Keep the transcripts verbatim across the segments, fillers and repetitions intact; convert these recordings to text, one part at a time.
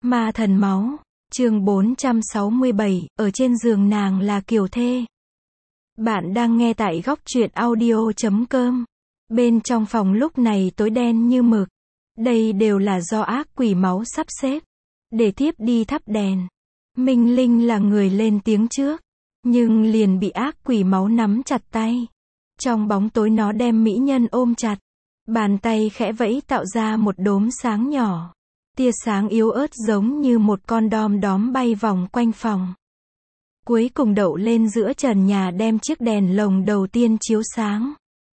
Ma thần máu, chương bốn trăm sáu mươi bảy, ở trên giường nàng là Kiều Thê. Bạn đang nghe tại góc truyện audio chấm com. Bên trong phòng lúc này tối đen như mực. Đây đều là do ác quỷ máu sắp xếp. Để tiếp đi thắp đèn. Minh Linh là người lên tiếng trước. Nhưng liền bị ác quỷ máu nắm chặt tay. Trong bóng tối nó đem mỹ nhân ôm chặt. Bàn tay khẽ vẫy tạo ra một đốm sáng nhỏ. Tia sáng yếu ớt giống như một con đom đóm bay vòng quanh phòng. Cuối cùng đậu lên giữa trần nhà đem chiếc đèn lồng đầu tiên chiếu sáng.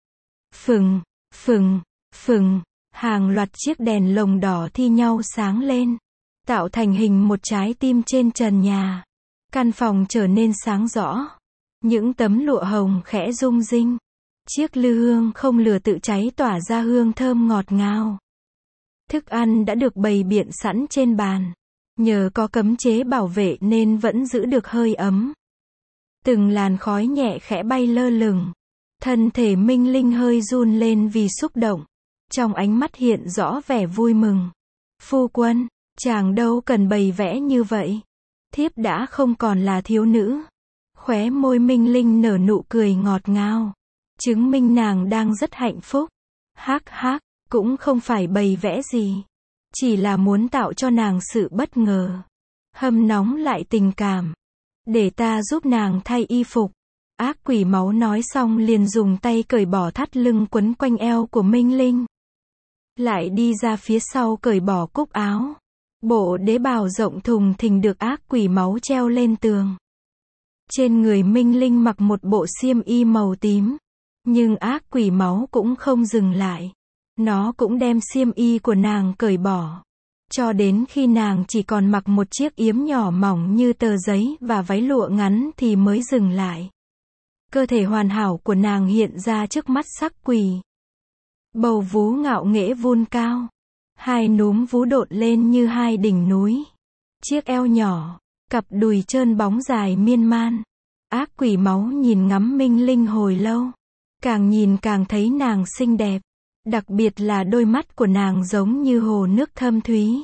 Phừng, phừng, phừng, hàng loạt chiếc đèn lồng đỏ thi nhau sáng lên, tạo thành hình một trái tim trên trần nhà. Căn phòng trở nên sáng rõ. Những tấm lụa hồng khẽ rung rinh. Chiếc lư hương không lửa tự cháy tỏa ra hương thơm ngọt ngào. Thức ăn đã được bày biện sẵn trên bàn. Nhờ có cấm chế bảo vệ nên vẫn giữ được hơi ấm. Từng làn khói nhẹ khẽ bay lơ lửng. Thân thể Minh Linh hơi run lên vì xúc động. Trong ánh mắt hiện rõ vẻ vui mừng. Phu quân, chàng đâu cần bày vẽ như vậy. Thiếp đã không còn là thiếu nữ. Khóe môi Minh Linh nở nụ cười ngọt ngào. Chứng minh nàng đang rất hạnh phúc. Hắc hắc. Cũng không phải bày vẽ gì. Chỉ là muốn tạo cho nàng sự bất ngờ. Hâm nóng lại tình cảm. Để ta giúp nàng thay y phục. Ác quỷ máu nói xong liền dùng tay cởi bỏ thắt lưng quấn quanh eo của Minh Linh. Lại đi ra phía sau cởi bỏ cúc áo. Bộ đế bào rộng thùng thình được ác quỷ máu treo lên tường. Trên người Minh Linh mặc một bộ xiêm y màu tím. Nhưng ác quỷ máu cũng không dừng lại. Nó cũng đem xiêm y của nàng cởi bỏ. Cho đến khi nàng chỉ còn mặc một chiếc yếm nhỏ mỏng như tờ giấy và váy lụa ngắn thì mới dừng lại. Cơ thể hoàn hảo của nàng hiện ra trước mắt sắc quỷ. Bầu vú ngạo nghễ vươn cao. Hai núm vú độn lên như hai đỉnh núi. Chiếc eo nhỏ, cặp đùi trơn bóng dài miên man. Ác quỷ máu nhìn ngắm Minh Linh hồi lâu. Càng nhìn càng thấy nàng xinh đẹp. Đặc biệt là đôi mắt của nàng giống như hồ nước thâm thúy.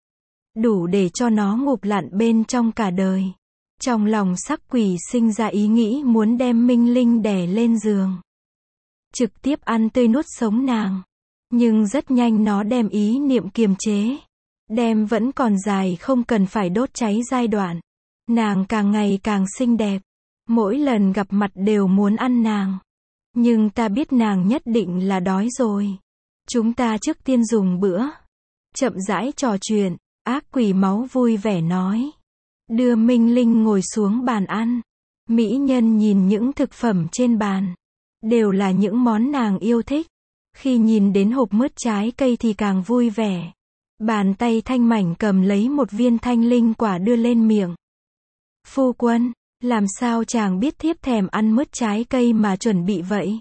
Đủ để cho nó ngụp lặn bên trong cả đời. Trong lòng sắc quỷ sinh ra ý nghĩ muốn đem Minh Linh đè lên giường. Trực tiếp ăn tươi nuốt sống nàng. Nhưng rất nhanh nó đem ý niệm kiềm chế. Đem vẫn còn dài không cần phải đốt cháy giai đoạn. Nàng càng ngày càng xinh đẹp. Mỗi lần gặp mặt đều muốn ăn nàng. Nhưng ta biết nàng nhất định là đói rồi. Chúng ta trước tiên dùng bữa. Chậm rãi trò chuyện, ác quỷ máu vui vẻ nói. Đưa Minh Linh ngồi xuống bàn ăn. Mỹ nhân nhìn những thực phẩm trên bàn. Đều là những món nàng yêu thích. Khi nhìn đến hộp mứt trái cây thì càng vui vẻ. Bàn tay thanh mảnh cầm lấy một viên thanh linh quả đưa lên miệng. Phu quân, làm sao chàng biết thiếp thèm ăn mứt trái cây mà chuẩn bị vậy?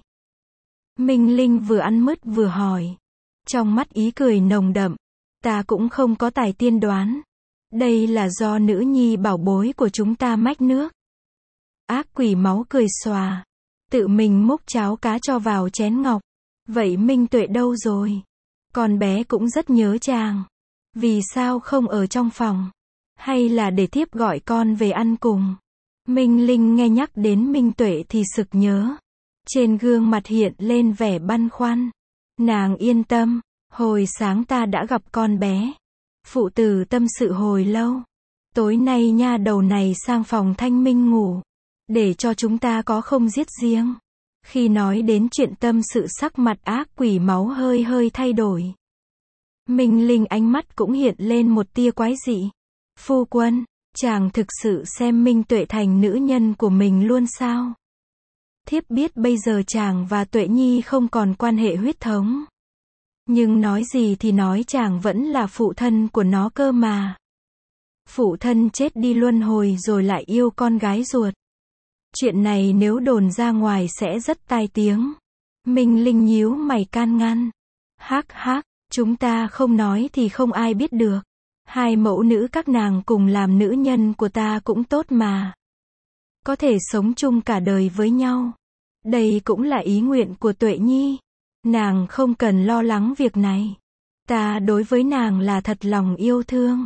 Minh Linh vừa ăn mứt vừa hỏi. Trong mắt ý cười nồng đậm. Ta cũng không có tài tiên đoán. Đây là do nữ nhi bảo bối của chúng ta mách nước. Ác quỷ máu cười xòa. Tự mình múc cháo cá cho vào chén ngọc. Vậy Minh Tuệ đâu rồi? Con bé cũng rất nhớ chàng. Vì sao không ở trong phòng? Hay là để thiếp gọi con về ăn cùng? Minh Linh nghe nhắc đến Minh Tuệ thì sực nhớ. Trên gương mặt hiện lên vẻ băn khoăn. Nàng yên tâm, hồi sáng ta đã gặp con bé. Phụ tử tâm sự hồi lâu. Tối nay nha đầu này sang phòng Thanh Minh ngủ. Để cho chúng ta có không giết riêng. Khi nói đến chuyện tâm sự sắc mặt ác quỷ máu hơi hơi thay đổi. Minh Linh ánh mắt cũng hiện lên một tia quái dị. Phu quân, chàng thực sự xem Minh Tuệ thành nữ nhân của mình luôn sao? Thiếp biết bây giờ chàng và Tuệ Nhi không còn quan hệ huyết thống. Nhưng nói gì thì nói chàng vẫn là phụ thân của nó cơ mà. Phụ thân chết đi luân hồi rồi lại yêu con gái ruột. Chuyện này nếu đồn ra ngoài sẽ rất tai tiếng. Minh Linh nhíu mày can ngăn. Hắc hắc, chúng ta không nói thì không ai biết được. Hai mẫu nữ các nàng cùng làm nữ nhân của ta cũng tốt mà. Có thể sống chung cả đời với nhau. Đây cũng là ý nguyện của Tuệ Nhi. Nàng không cần lo lắng việc này. Ta đối với nàng là thật lòng yêu thương.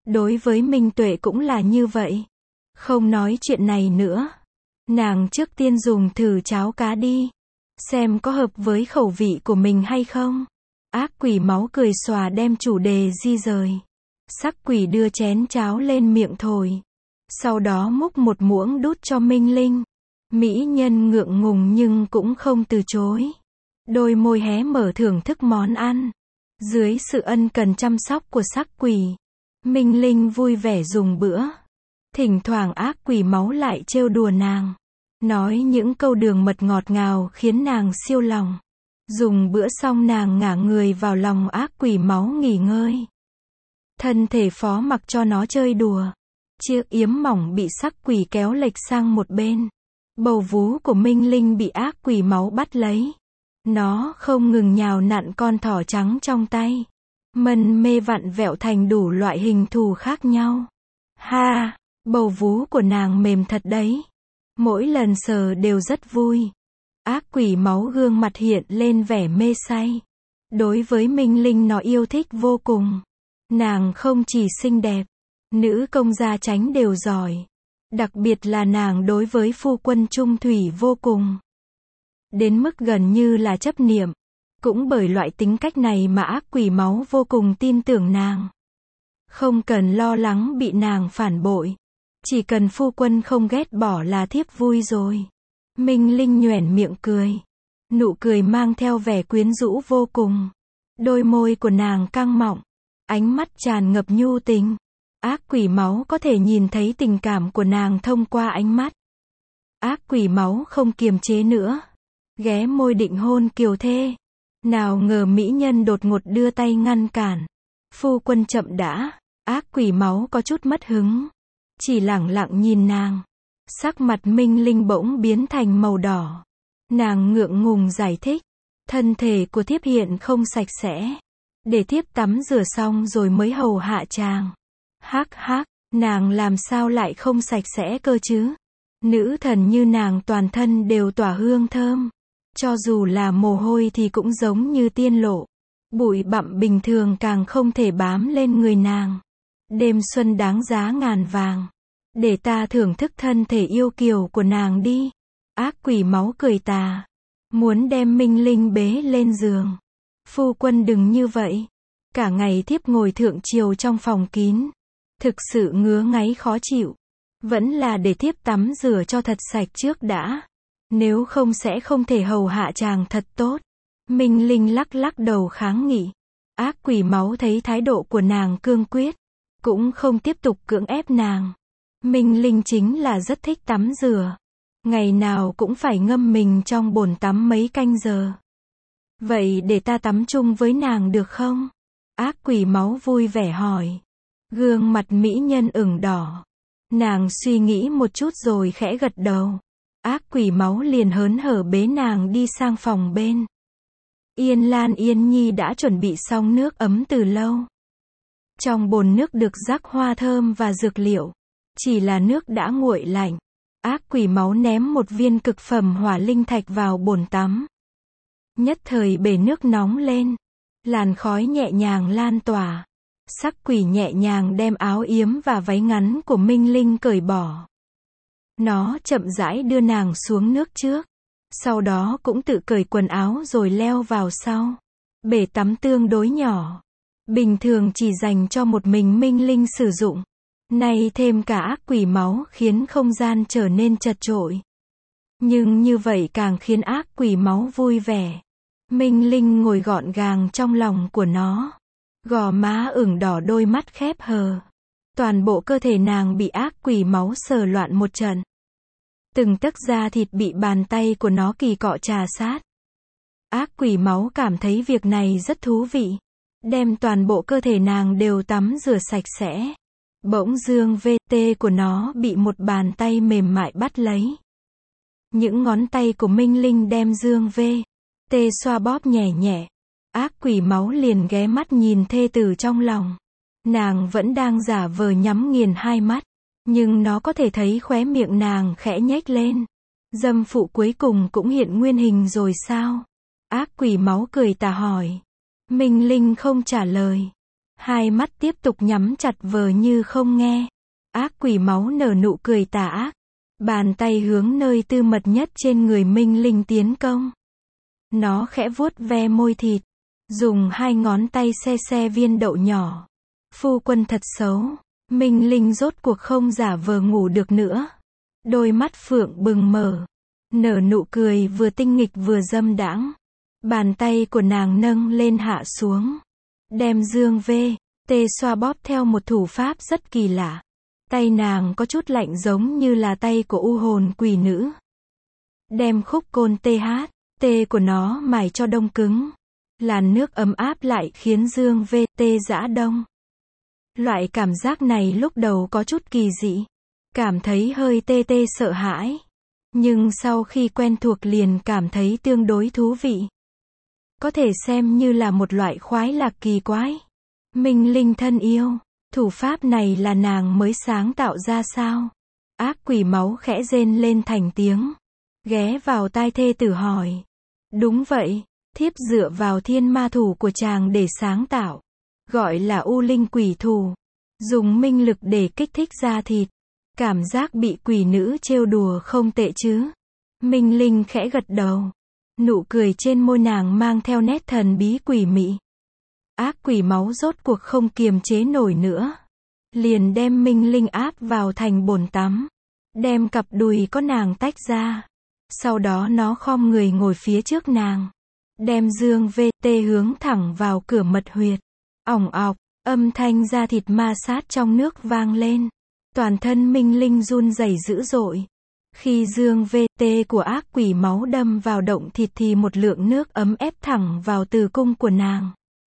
Đối với Minh Tuệ cũng là như vậy. Không nói chuyện này nữa. Nàng trước tiên dùng thử cháo cá đi. Xem có hợp với khẩu vị của mình hay không. Ác quỷ máu cười xòa đem chủ đề di rời. Sắc quỷ đưa chén cháo lên miệng thổi. Sau đó múc một muỗng đút cho Minh Linh. Mỹ nhân ngượng ngùng nhưng cũng không từ chối. Đôi môi hé mở thưởng thức món ăn. Dưới sự ân cần chăm sóc của sắc quỷ, Minh Linh vui vẻ dùng bữa. Thỉnh thoảng ác quỷ máu lại trêu đùa nàng. Nói những câu đường mật ngọt ngào khiến nàng siêu lòng. Dùng bữa xong nàng ngả người vào lòng ác quỷ máu nghỉ ngơi. Thân thể phó mặc cho nó chơi đùa. Chiếc yếm mỏng bị sắc quỷ kéo lệch sang một bên. Bầu vú của Minh Linh bị ác quỷ máu bắt lấy. Nó không ngừng nhào nặn con thỏ trắng trong tay. Mân mê vặn vẹo thành đủ loại hình thù khác nhau. Ha, bầu vú của nàng mềm thật đấy. Mỗi lần sờ đều rất vui. Ác quỷ máu gương mặt hiện lên vẻ mê say. Đối với Minh Linh nó yêu thích vô cùng. Nàng không chỉ xinh đẹp, nữ công gia chánh đều giỏi. Đặc biệt là nàng đối với phu quân trung thủy vô cùng. Đến mức gần như là chấp niệm. Cũng bởi loại tính cách này mà ác quỷ máu vô cùng tin tưởng nàng. Không cần lo lắng bị nàng phản bội. Chỉ cần phu quân không ghét bỏ là thiếp vui rồi. Minh Linh nhoẻn miệng cười. Nụ cười mang theo vẻ quyến rũ vô cùng. Đôi môi của nàng căng mọng. Ánh mắt tràn ngập nhu tình. Ác quỷ máu có thể nhìn thấy tình cảm của nàng thông qua ánh mắt. Ác quỷ máu không kiềm chế nữa. Ghé môi định hôn Kiều Thê. Nào ngờ mỹ nhân đột ngột đưa tay ngăn cản. Phu quân chậm đã. Ác quỷ máu có chút mất hứng. Chỉ lẳng lặng nhìn nàng. Sắc mặt Minh Linh bỗng biến thành màu đỏ. Nàng ngượng ngùng giải thích. Thân thể của thiếp hiện không sạch sẽ. Để thiếp tắm rửa xong rồi mới hầu hạ chàng. Hắc hắc, nàng làm sao lại không sạch sẽ cơ chứ? Nữ thần như nàng toàn thân đều tỏa hương thơm. Cho dù là mồ hôi thì cũng giống như tiên lộ. Bụi bặm bình thường càng không thể bám lên người nàng. Đêm xuân đáng giá ngàn vàng. Để ta thưởng thức thân thể yêu kiều của nàng đi. Ác quỷ máu cười tà. Muốn đem Minh Linh bế lên giường. Phu quân đừng như vậy. Cả ngày thiếp ngồi thượng triều trong phòng kín. Thực sự ngứa ngáy khó chịu. Vẫn là để thiếp tắm rửa cho thật sạch trước đã. Nếu không sẽ không thể hầu hạ chàng thật tốt. Minh Linh lắc lắc đầu kháng nghị. Ác quỷ máu thấy thái độ của nàng cương quyết. Cũng không tiếp tục cưỡng ép nàng. Minh Linh chính là rất thích tắm rửa. Ngày nào cũng phải ngâm mình trong bồn tắm mấy canh giờ. Vậy để ta tắm chung với nàng được không? Ác quỷ máu vui vẻ hỏi. Gương mặt mỹ nhân ửng đỏ. Nàng suy nghĩ một chút rồi khẽ gật đầu. Ác quỷ máu liền hớn hở bế nàng đi sang phòng bên. Yên Lan Yên Nhi đã chuẩn bị xong nước ấm từ lâu. Trong bồn nước được rắc hoa thơm và dược liệu. Chỉ là nước đã nguội lạnh. Ác quỷ máu ném một viên cực phẩm hỏa linh thạch vào bồn tắm. Nhất thời bể nước nóng lên. Làn khói nhẹ nhàng lan tỏa. Sắc quỷ nhẹ nhàng đem áo yếm và váy ngắn của Minh Linh cởi bỏ. Nó chậm rãi đưa nàng xuống nước trước. Sau đó cũng tự cởi quần áo rồi leo vào sau. Bể tắm tương đối nhỏ. Bình thường chỉ dành cho một mình Minh Linh sử dụng. Nay thêm cả ác quỷ máu khiến không gian trở nên chật chội. Nhưng như vậy càng khiến ác quỷ máu vui vẻ. Minh Linh ngồi gọn gàng trong lòng của nó. Gò má ửng đỏ, đôi mắt khép hờ. Toàn bộ cơ thể nàng bị ác quỷ máu sờ loạn một trận. Từng tấc da thịt bị bàn tay của nó kỳ cọ trà sát. Ác quỷ máu cảm thấy việc này rất thú vị. Đem toàn bộ cơ thể nàng đều tắm rửa sạch sẽ. Bỗng dương vê tê của nó bị một bàn tay mềm mại bắt lấy. Những ngón tay của Minh Linh đem dương vê tê xoa bóp nhẹ nhẹ. Ác quỷ máu liền ghé mắt nhìn thê tử trong lòng. Nàng vẫn đang giả vờ nhắm nghiền hai mắt. Nhưng nó có thể thấy khóe miệng nàng khẽ nhếch lên. Dâm phụ cuối cùng cũng hiện nguyên hình rồi sao? Ác quỷ máu cười tà hỏi. Minh Linh không trả lời. Hai mắt tiếp tục nhắm chặt vờ như không nghe. Ác quỷ máu nở nụ cười tà ác. Bàn tay hướng nơi tư mật nhất trên người Minh Linh tiến công. Nó khẽ vuốt ve môi thịt. Dùng hai ngón tay xe xe viên đậu nhỏ. Phu quân thật xấu. Minh Linh rốt cuộc không giả vờ ngủ được nữa. Đôi mắt phượng bừng mở. Nở nụ cười vừa tinh nghịch vừa dâm đãng. Bàn tay của nàng nâng lên hạ xuống. Đem dương vê, tê xoa bóp theo một thủ pháp rất kỳ lạ. Tay nàng có chút lạnh giống như là tay của u hồn quỷ nữ. Đem khúc côn tê hát, tê của nó mài cho đông cứng. Làn nước ấm áp lại khiến dương vê, tê giã đông. Loại cảm giác này lúc đầu có chút kỳ dị. Cảm thấy hơi tê tê sợ hãi. Nhưng sau khi quen thuộc liền cảm thấy tương đối thú vị. Có thể xem như là một loại khoái lạc kỳ quái. Minh Linh thân yêu, thủ pháp này là nàng mới sáng tạo ra sao? Ác quỷ máu khẽ rên lên thành tiếng. Ghé vào tai thê tử hỏi. Đúng vậy, thiếp dựa vào thiên ma thủ của chàng để sáng tạo. Gọi là u linh quỷ thủ. Dùng minh lực để kích thích da thịt. Cảm giác bị quỷ nữ trêu đùa không tệ chứ? Minh Linh khẽ gật đầu. Nụ cười trên môi nàng mang theo nét thần bí quỷ mị. Ác quỷ máu rốt cuộc không kiềm chế nổi nữa. Liền đem Minh Linh áp vào thành bồn tắm. Đem cặp đùi có nàng tách ra. Sau đó nó khom người ngồi phía trước nàng. Đem dương vê tê hướng thẳng vào cửa mật huyệt. Ỏng ọc, âm thanh da thịt ma sát trong nước vang lên. Toàn thân Minh Linh run rẩy dữ dội. Khi dương vê tê của ác quỷ máu đâm vào động thịt thì một lượng nước ấm ép thẳng vào tử cung của nàng.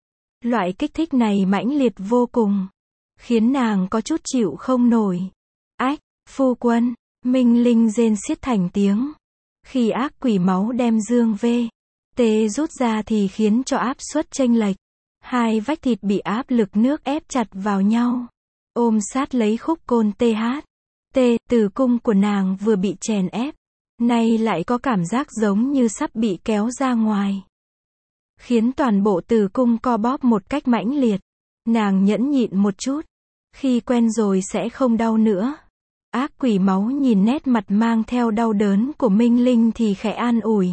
Loại kích thích này mãnh liệt vô cùng. Khiến nàng có chút chịu không nổi. Ách, phu quân, Minh Linh rên xiết thành tiếng. Khi ác quỷ máu đem dương vê tê rút ra thì khiến cho áp suất chênh lệch. Hai vách thịt bị áp lực nước ép chặt vào nhau. Ôm sát lấy khúc côn tê hát. Tê, tử cung của nàng vừa bị chèn ép. Nay lại có cảm giác giống như sắp bị kéo ra ngoài. Khiến toàn bộ tử cung co bóp một cách mãnh liệt. Nàng nhẫn nhịn một chút. Khi quen rồi sẽ không đau nữa. Ác quỷ máu nhìn nét mặt mang theo đau đớn của Minh Linh thì khẽ an ủi.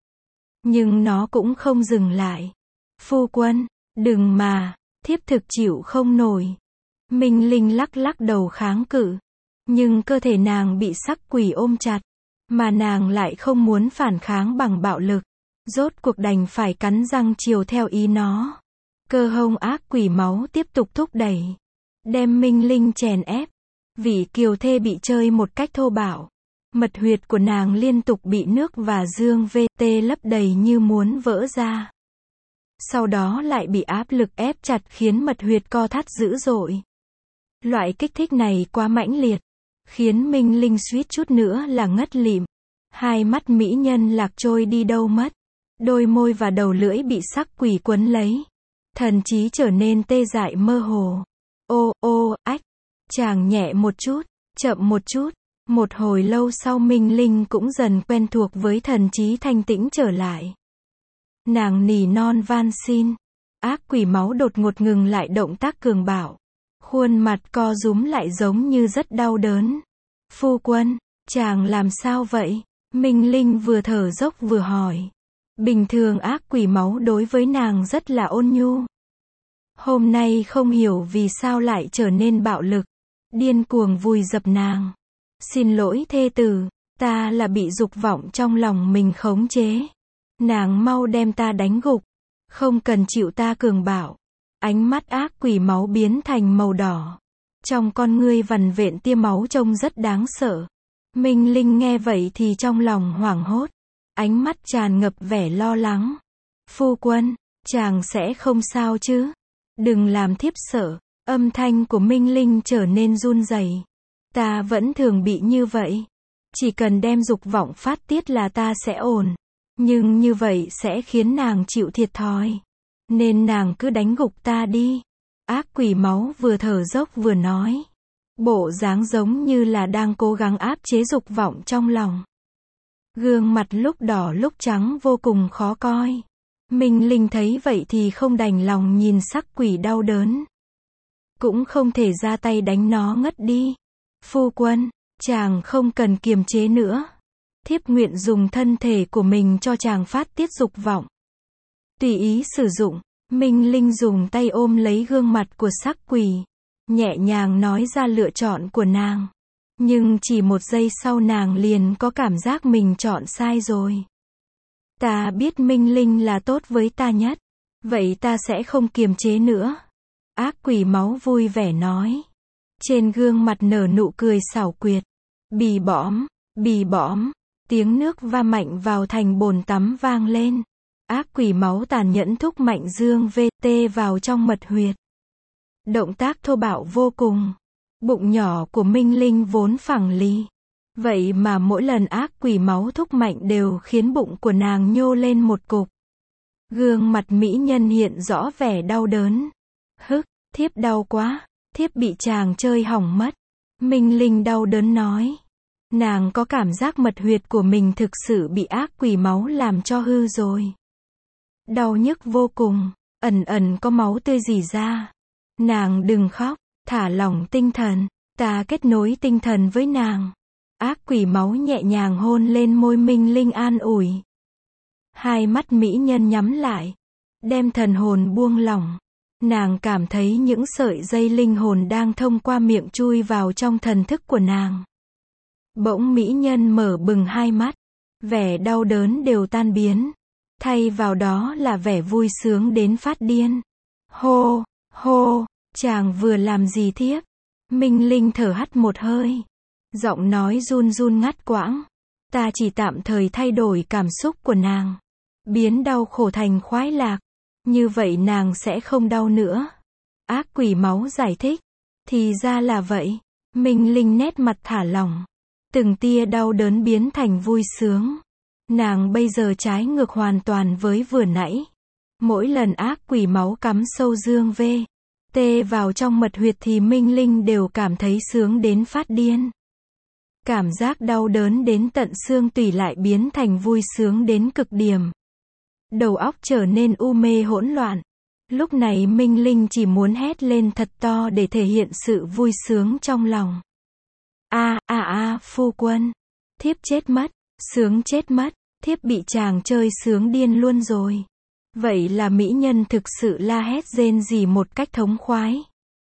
Nhưng nó cũng không dừng lại. Phu quân, đừng mà, thiếp thực chịu không nổi. Minh Linh lắc lắc đầu kháng cự. Nhưng cơ thể nàng bị sắc quỷ ôm chặt. Mà nàng lại không muốn phản kháng bằng bạo lực. Rốt cuộc đành phải cắn răng chiều theo ý nó. Cơ hông ác quỷ máu tiếp tục thúc đẩy. Đem Minh Linh chèn ép. Vị kiều thê bị chơi một cách thô bạo. Mật huyệt của nàng liên tục bị nước và dương vê tê lấp đầy như muốn vỡ ra. Sau đó lại bị áp lực ép chặt khiến mật huyệt co thắt dữ dội. Loại kích thích này quá mãnh liệt. Khiến Minh Linh suýt chút nữa là ngất lịm. Hai mắt mỹ nhân lạc trôi đi đâu mất. Đôi môi và đầu lưỡi bị sắc quỷ quấn lấy. Thần trí trở nên tê dại mơ hồ. Ô, ô, ách. Chàng nhẹ một chút, chậm một chút. Một hồi lâu sau Minh Linh cũng dần quen thuộc với thần trí thanh tĩnh trở lại. Nàng nỉ non van xin. Ác quỷ máu đột ngột ngừng lại động tác cường bạo. Khuôn mặt co rúm lại giống như rất đau đớn. Phu quân, chàng làm sao vậy? Minh Linh vừa thở dốc vừa hỏi. Bình thường ác quỷ máu đối với nàng rất là ôn nhu. Hôm nay không hiểu vì sao lại trở nên bạo lực. Điên cuồng vùi dập nàng. Xin lỗi thê tử, ta là bị dục vọng trong lòng mình khống chế. Nàng mau đem ta đánh gục. Không cần chịu ta cường bạo. Ánh mắt ác quỷ máu biến thành màu đỏ. Trong con ngươi vằn vện tia máu trông rất đáng sợ. Minh Linh nghe vậy thì trong lòng hoảng hốt. Ánh mắt tràn ngập vẻ lo lắng. Phu quân, chàng sẽ không sao chứ? Đừng làm thiếp sợ. Âm thanh của Minh Linh trở nên run rẩy. Ta vẫn thường bị như vậy. Chỉ cần đem dục vọng phát tiết là ta sẽ ổn. Nhưng như vậy sẽ khiến nàng chịu thiệt thòi. Nên nàng cứ đánh gục ta đi. Ác quỷ máu vừa thở dốc vừa nói. Bộ dáng giống như là đang cố gắng áp chế dục vọng trong lòng. Gương mặt lúc đỏ lúc trắng vô cùng khó coi. Minh Linh thấy vậy thì không đành lòng nhìn sắc quỷ đau đớn. cũng không thể ra tay đánh nó ngất đi. Phu quân, chàng không cần kiềm chế nữa. Thiếp nguyện dùng thân thể của mình cho chàng phát tiết dục vọng. Tùy ý sử dụng, Minh Linh dùng tay ôm lấy gương mặt của sắc quỷ, nhẹ nhàng nói ra lựa chọn của nàng. Nhưng chỉ một giây sau nàng liền có cảm giác mình chọn sai rồi. Ta biết Minh Linh là tốt với ta nhất. Vậy ta sẽ không kiềm chế nữa. Ác quỷ máu vui vẻ nói. Trên gương mặt nở nụ cười xảo quyệt. Bì bõm, bì bõm. Tiếng nước va mạnh vào thành bồn tắm vang lên. Ác quỷ máu tàn nhẫn thúc mạnh dương vê tê vào trong mật huyệt. Động tác thô bạo vô cùng. Bụng nhỏ của Minh Linh vốn phẳng lì. Vậy mà mỗi lần ác quỷ máu thúc mạnh đều khiến bụng của nàng nhô lên một cục. Gương mặt mỹ nhân hiện rõ vẻ đau đớn. Hức, thiếp đau quá, thiếp bị chàng chơi hỏng mất. Minh Linh đau đớn nói. Nàng có cảm giác mật huyệt của mình thực sự bị ác quỷ máu làm cho hư rồi. Đau nhức vô cùng, ẩn ẩn có máu tươi rỉ ra. Nàng đừng khóc, thả lỏng tinh thần, ta kết nối tinh thần với nàng. Ác quỷ máu nhẹ nhàng hôn lên môi Minh Linh an ủi. Hai mắt mỹ nhân nhắm lại, đem thần hồn buông lỏng. Nàng cảm thấy những sợi dây linh hồn đang thông qua miệng chui vào trong thần thức của nàng. Bỗng mỹ nhân mở bừng hai mắt, vẻ đau đớn đều tan biến. Thay vào đó là vẻ vui sướng đến phát điên. Hô, hô, chàng vừa làm gì thiếp? Minh Linh thở hắt một hơi. Giọng nói run run ngắt quãng. Ta chỉ tạm thời thay đổi cảm xúc của nàng. Biến đau khổ thành khoái lạc. Như vậy nàng sẽ không đau nữa. Ác quỷ máu giải thích. Thì ra là vậy. Minh Linh nét mặt thả lỏng. Từng tia đau đớn biến thành vui sướng. Nàng bây giờ trái ngược hoàn toàn với vừa nãy. Mỗi lần ác quỷ máu cắm sâu dương vê tê vào trong mật huyệt thì Minh Linh đều cảm thấy sướng đến phát điên. Cảm giác đau đớn đến tận xương tủy lại biến thành vui sướng đến cực điểm. Đầu óc trở nên u mê hỗn loạn. Lúc này Minh Linh chỉ muốn hét lên thật to để thể hiện sự vui sướng trong lòng. A a a phu quân, thiếp chết mất, sướng chết mất, thiếp bị chàng chơi sướng điên luôn rồi. Vậy là mỹ nhân thực sự la hét rên rỉ một cách thống khoái.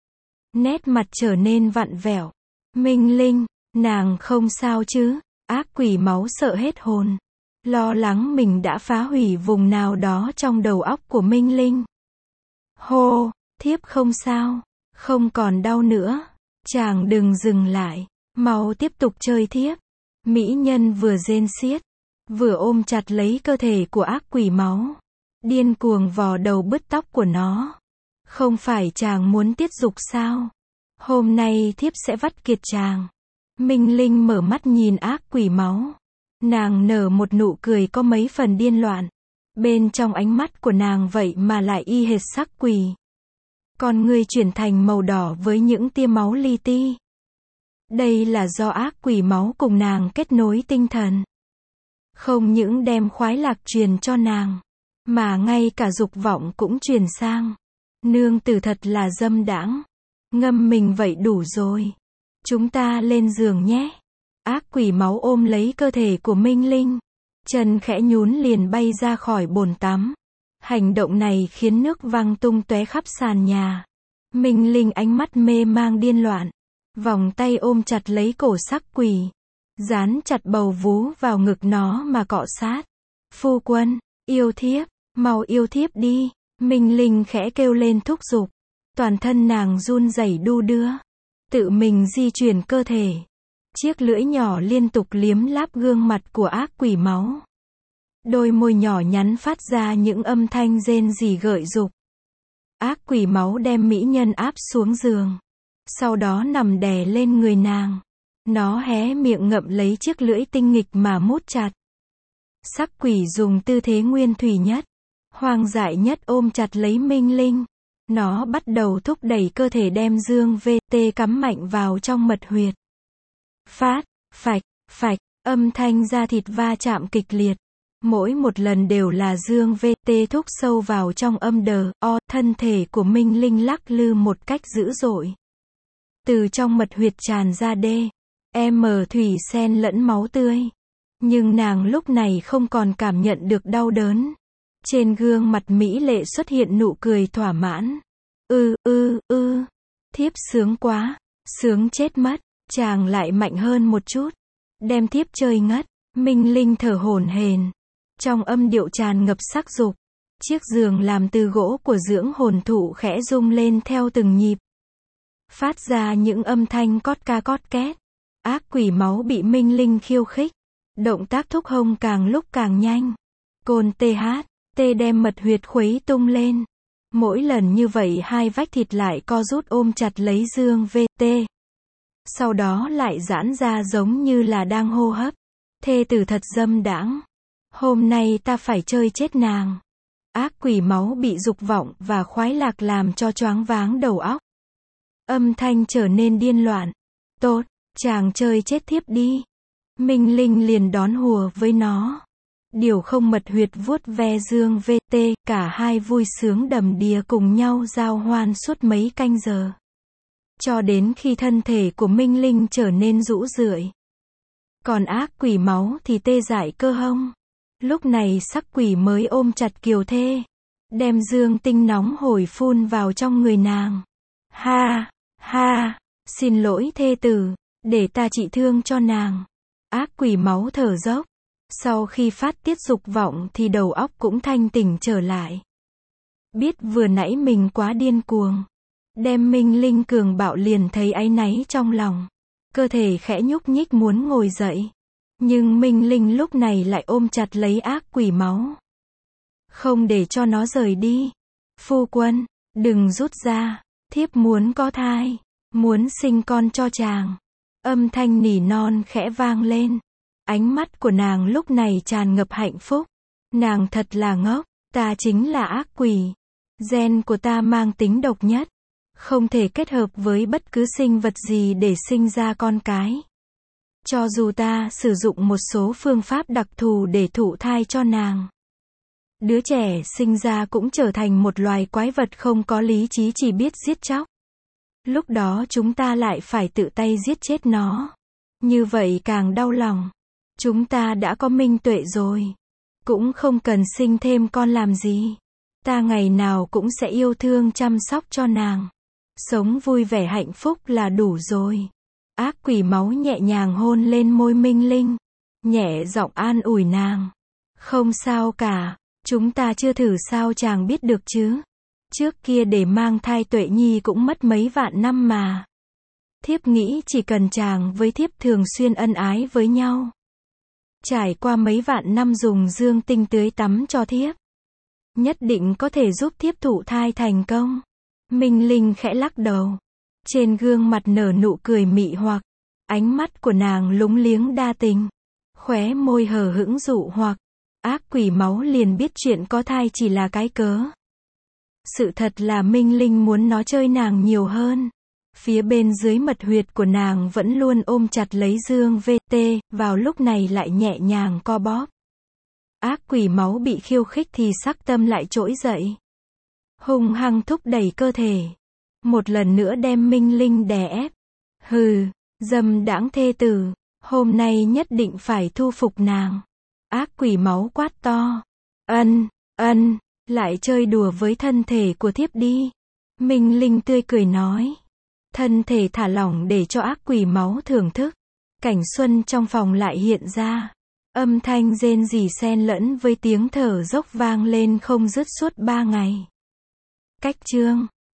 Nét mặt trở nên vặn vẹo. Minh Linh, nàng không sao chứ? Ác quỷ máu sợ hết hồn. Lo lắng mình đã phá hủy vùng nào đó trong đầu óc của Minh Linh. Hô, thiếp không sao, không còn đau nữa. Chàng đừng dừng lại, mau tiếp tục chơi thiếp. Mỹ nhân vừa rên xiết, vừa ôm chặt lấy cơ thể của ác quỷ máu. Điên cuồng vò đầu bứt tóc của nó. Không phải chàng muốn tiết dục sao? Hôm nay thiếp sẽ vắt kiệt chàng. Minh Linh mở mắt nhìn ác quỷ máu. Nàng nở một nụ cười có mấy phần điên loạn. Bên trong ánh mắt của nàng vậy mà lại y hệt sắc quỷ. Con ngươi chuyển thành màu đỏ với những tia máu li ti. Đây là do ác quỷ máu cùng nàng kết nối tinh thần. Không những đem khoái lạc truyền cho nàng, mà ngay cả dục vọng cũng truyền sang. Nương tử thật là dâm đãng. Ngâm mình vậy đủ rồi. Chúng ta lên giường nhé. Ác quỷ máu ôm lấy cơ thể của Minh Linh. Chân khẽ nhún liền bay ra khỏi bồn tắm. Hành động này khiến nước văng tung tóe khắp sàn nhà. Minh Linh ánh mắt mê mang điên loạn. Vòng tay ôm chặt lấy cổ sắc quỷ. Dán chặt bầu vú vào ngực nó mà cọ sát. Phu quân, yêu thiếp, mau yêu thiếp đi. Minh Linh khẽ kêu lên thúc giục. Toàn thân nàng run rẩy đu đưa. Tự mình di chuyển cơ thể. Chiếc lưỡi nhỏ liên tục liếm láp gương mặt của ác quỷ máu. Đôi môi nhỏ nhắn phát ra những âm thanh rên rỉ gợi dục. Ác quỷ máu đem mỹ nhân áp xuống giường. Sau đó nằm đè lên người nàng. Nó hé miệng ngậm lấy chiếc lưỡi tinh nghịch mà mút chặt. Sắc quỷ dùng tư thế nguyên thủy nhất, hoang dại nhất ôm chặt lấy Minh Linh. Nó bắt đầu thúc đẩy cơ thể đem dương vê tê cắm mạnh vào trong mật huyệt. Phát, phạch, phạch, âm thanh da thịt va chạm kịch liệt. Mỗi một lần đều là Dương vê tê thúc sâu vào trong âm đờ, o, thân thể của Minh Linh lắc lư một cách dữ dội. Từ trong mật huyệt tràn ra đê, em thủy sen lẫn máu tươi. Nhưng nàng lúc này không còn cảm nhận được đau đớn. Trên gương mặt mỹ lệ xuất hiện nụ cười thỏa mãn. Ư, ư, ư, thiếp sướng quá, sướng chết mất, chàng lại mạnh hơn một chút. Đem thiếp chơi ngất, Minh Linh thở hổn hển. Trong âm điệu tràn ngập sắc dục. Chiếc giường làm từ gỗ của dưỡng hồn thụ khẽ rung lên theo từng nhịp. Phát ra những âm thanh cót ca cót két. Ác quỷ máu bị Minh Linh khiêu khích. Động tác thúc hông càng lúc càng nhanh. Côn tê hát, tê đem mật huyệt khuấy tung lên. Mỗi lần như vậy hai vách thịt lại co rút ôm chặt lấy Dương vê tê. Sau đó lại giãn ra giống như là đang hô hấp. Thê tử thật dâm đãng. Hôm nay ta phải chơi chết nàng. Ác quỷ máu bị dục vọng và khoái lạc làm cho choáng váng đầu óc. Âm thanh trở nên điên loạn. Tốt, chàng chơi chết thiếp đi. Minh Linh liền đón hùa với nó. Điều không mật huyệt vuốt ve Dương vê tê, cả hai vui sướng đầm đìa cùng nhau giao hoan suốt mấy canh giờ. Cho đến khi thân thể của Minh Linh trở nên rũ rượi. Còn ác quỷ máu thì tê dại cơ hông. Lúc này sắc quỷ mới ôm chặt kiều thê. Đem dương tinh nóng hổi phun vào trong người nàng. Ha, ha, xin lỗi thê tử, để ta trị thương cho nàng. Ác quỷ máu thở dốc. Sau khi phát tiết dục vọng thì đầu óc cũng thanh tỉnh trở lại. Biết vừa nãy mình quá điên cuồng. Đem Minh Linh cường bạo liền thấy áy náy trong lòng. Cơ thể khẽ nhúc nhích muốn ngồi dậy. Nhưng Minh Linh lúc này lại ôm chặt lấy ác quỷ máu. Không để cho nó rời đi. Phu quân, đừng rút ra. Thiếp muốn có thai. Muốn sinh con cho chàng. Âm thanh nỉ non khẽ vang lên. Ánh mắt của nàng lúc này tràn ngập hạnh phúc. Nàng thật là ngốc. Ta chính là ác quỷ. Gen của ta mang tính độc nhất. Không thể kết hợp với bất cứ sinh vật gì để sinh ra con cái. Cho dù ta sử dụng một số phương pháp đặc thù để thụ thai cho nàng. Đứa trẻ sinh ra cũng trở thành một loài quái vật không có lý trí chỉ biết giết chóc. Lúc đó chúng ta lại phải tự tay giết chết nó. Như vậy càng đau lòng. Chúng ta đã có minh tuệ rồi. Cũng không cần sinh thêm con làm gì. Ta ngày nào cũng sẽ yêu thương chăm sóc cho nàng. Sống vui vẻ hạnh phúc là đủ rồi. Ác quỷ máu nhẹ nhàng hôn lên môi Minh Linh. Nhẹ giọng an ủi nàng. Không sao cả. Chúng ta chưa thử sao chàng biết được chứ. Trước kia để mang thai Tuệ Nhi cũng mất mấy vạn năm mà. Thiếp nghĩ chỉ cần chàng với thiếp thường xuyên ân ái với nhau. Trải qua mấy vạn năm dùng dương tinh tưới tắm cho thiếp. Nhất định có thể giúp thiếp thụ thai thành công. Minh Linh khẽ lắc đầu. Trên gương mặt nở nụ cười mị hoặc. Ánh mắt của nàng lúng liếng đa tình. Khóe môi hờ hững dụ hoặc. Ác quỷ máu liền biết chuyện có thai chỉ là cái cớ. Sự thật là Minh Linh muốn nó chơi nàng nhiều hơn. Phía bên dưới mật huyệt của nàng vẫn luôn ôm chặt lấy Dương vê tê, vào lúc này lại nhẹ nhàng co bóp. Ác quỷ máu bị khiêu khích thì sắc tâm lại trỗi dậy. Hung hăng thúc đẩy cơ thể. Một lần nữa đem Minh Linh đè ép. Hừ, dâm đãng thê tử, hôm nay nhất định phải thu phục nàng. Ác quỷ máu quát to. Ân, ân, lại chơi đùa với thân thể của thiếp đi. Minh Linh tươi cười nói. Thân thể thả lỏng để cho ác quỷ máu thưởng thức. Cảnh xuân trong phòng lại hiện ra. Âm thanh rên rỉ xen lẫn với tiếng thở dốc vang lên không dứt suốt ba ngày. Cách chương